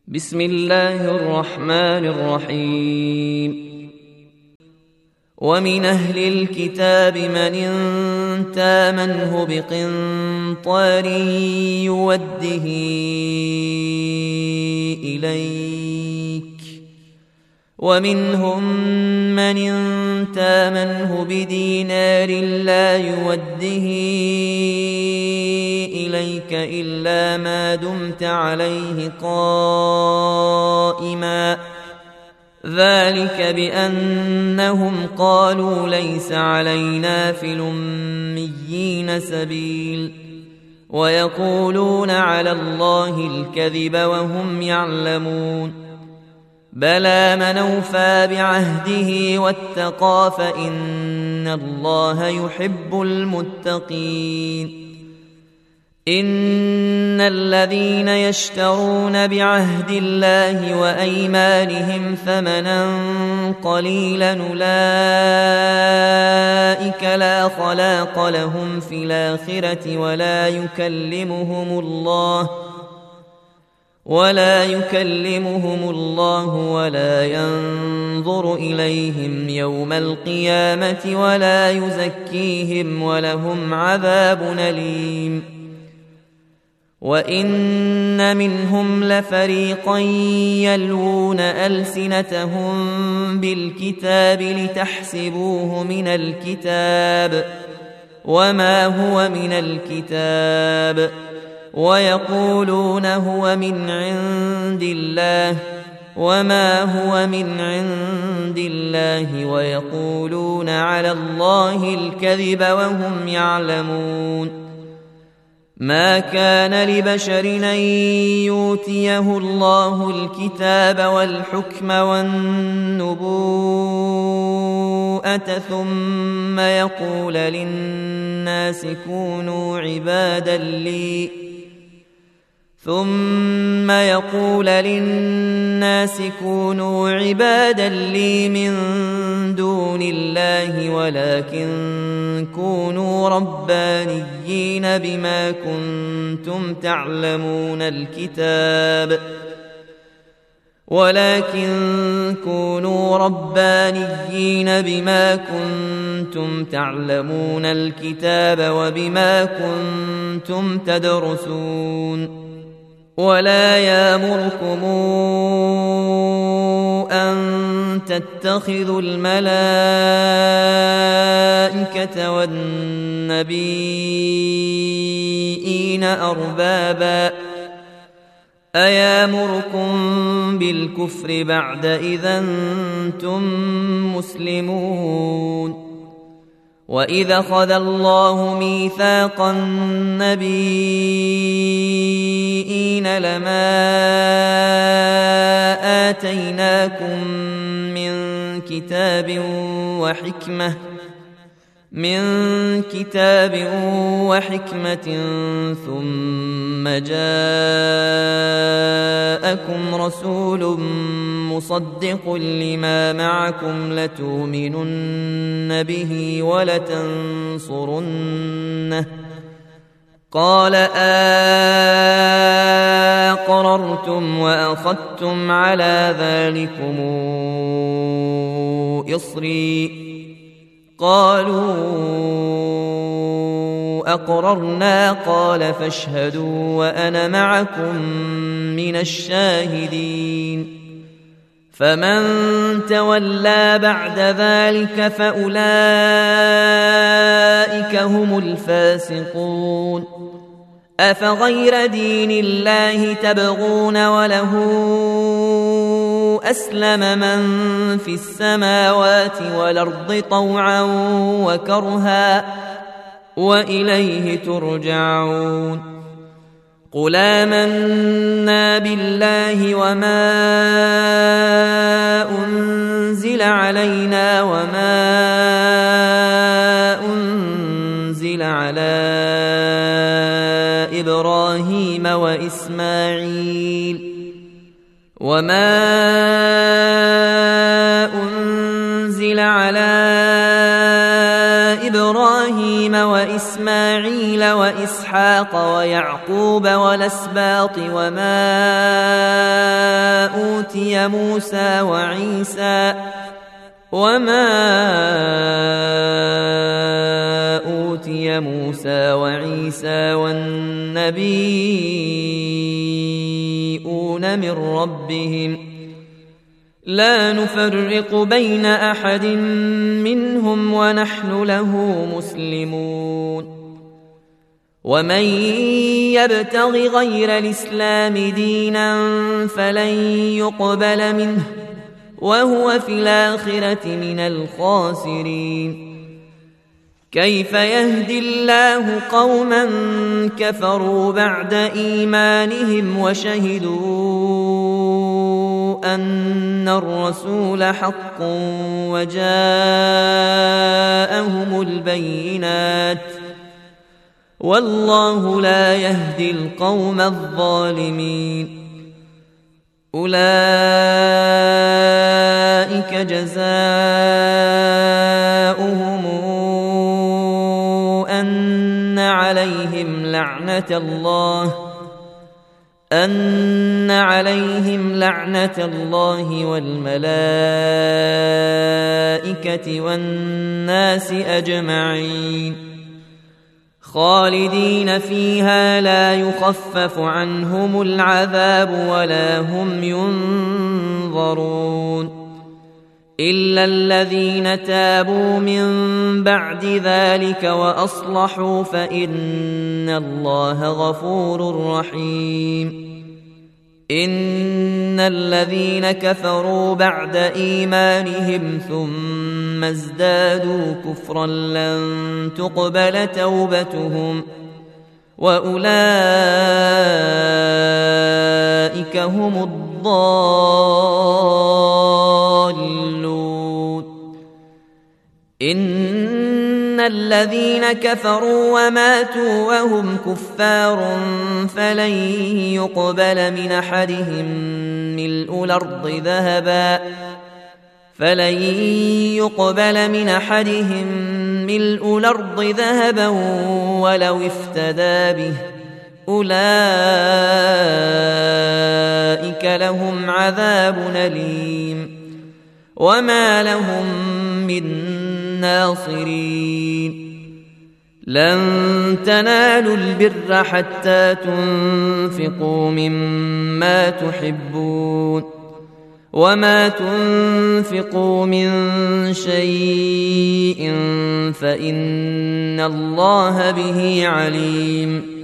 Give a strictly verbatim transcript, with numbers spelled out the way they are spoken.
بسم الله الرحمن الرحيم ومن أهل الكتاب من إن تامنه بقنطار يوده إليك ومنهم من إن تامنه بدينار لا يوده إليك إلا ما دمت عليه قائما ذلك بأنهم قالوا ليس علينا في الأميين سبيل ويقولون على الله الكذب وهم يعلمون بلى من أوفى بعهده واتقى فإن الله يحب المتقين إن الذين يشترون بعهد الله وأيمانهم ثمنا قليلا أولئك لا خلاق لهم في الآخرة ولا يكلمهم الله ولا يكلمهم الله ولا ينظر إليهم يوم القيامة ولا يزكيهم ولهم عذاب أليم وإن منهم لفريقا يلوون ألسنتهم بالكتاب لتحسبوه من الكتاب وما هو من الكتاب ويقولون هو من عند الله وما هو من عند الله ويقولون على الله الكذب وهم يعلمون ما كان لبشر أن يؤتيه الله الكتاب والحكم والنبوءة ثم يقول للناس كونوا عبادا لي ثم يقول للناس كونوا عبادا لي من دون الله ولكن كونوا ربانيين بما كنتم تعلمون الكتاب ولكن كونوا ربانيين بما كنتم تعلمون الكتاب وبما كنتم تدرسون ولا يأمركم أن تتخذوا الملائكة والنبيين أربابا أيامركم بالكفر بعد إذا أنتم مسلمون وإذا أخذ الله ميثاق النبيين لما آتيناكم من كتاب وحكمة من كتاب وحكمة ثم جاءكم رسول مصدق لما معكم لتؤمنن به ولتنصرنه قال أقررتم وأخذتم على ذلكم إصري قالوا أقررنا قال فاشهدوا وأنا معكم من الشاهدين فمن تولى بعد ذلك فأولئك هم الفاسقون أفغير دين الله تبغون وله أسلم من في السماوات والأرض طوعا وكرها وإليه ترجعون قل آمنا بالله وما أنزل علينا وما أنزل على إبراهيم وإسماعيل وما أنزل على إبراهيم وإسماعيل وإسحاق ويعقوب والأسباط وما أوتي موسى وعيسى وما أوتي موسى وعيسى والنبيون من ربهم لا نفرق بين أحد منهم ونحن له مسلمون ومن يبتغ غير الإسلام دينا فلن يقبل منه وهو في الآخرة من الخاسرين كيف يهدي الله قوما كفروا بعد إيمانهم وشهدوا أن الرسول حق وجاءهم البينات والله لا يهدي القوم الظالمين أولئك جزاؤهم أن عليهم لعنة الله أن عليهم لعنة الله والملائكة والناس أجمعين خالدين فيها لا يخفف عنهم العذاب ولا هم ينظرون إلا الذين تابوا من بعد ذلك وأصلحوا فإن الله غفور رحيم إن الذين كفروا بعد إيمانهم ثم ازدادوا كفرا لن تقبل توبتهم وأولئك هم الضالون إن الذين كفروا وماتوا وهم كفار فلن يقبل من أحدهم ملء الأرض ذهبا فلن يقبل من أحدهم ملء الأرض ذهبا ولو افتدى به أولئك لهم عذاب أليم وما لهم من ناصرين لن تنالوا البر حتى تنفقوا مما تحبون وما تنفقوا من شيء فإن الله به عليم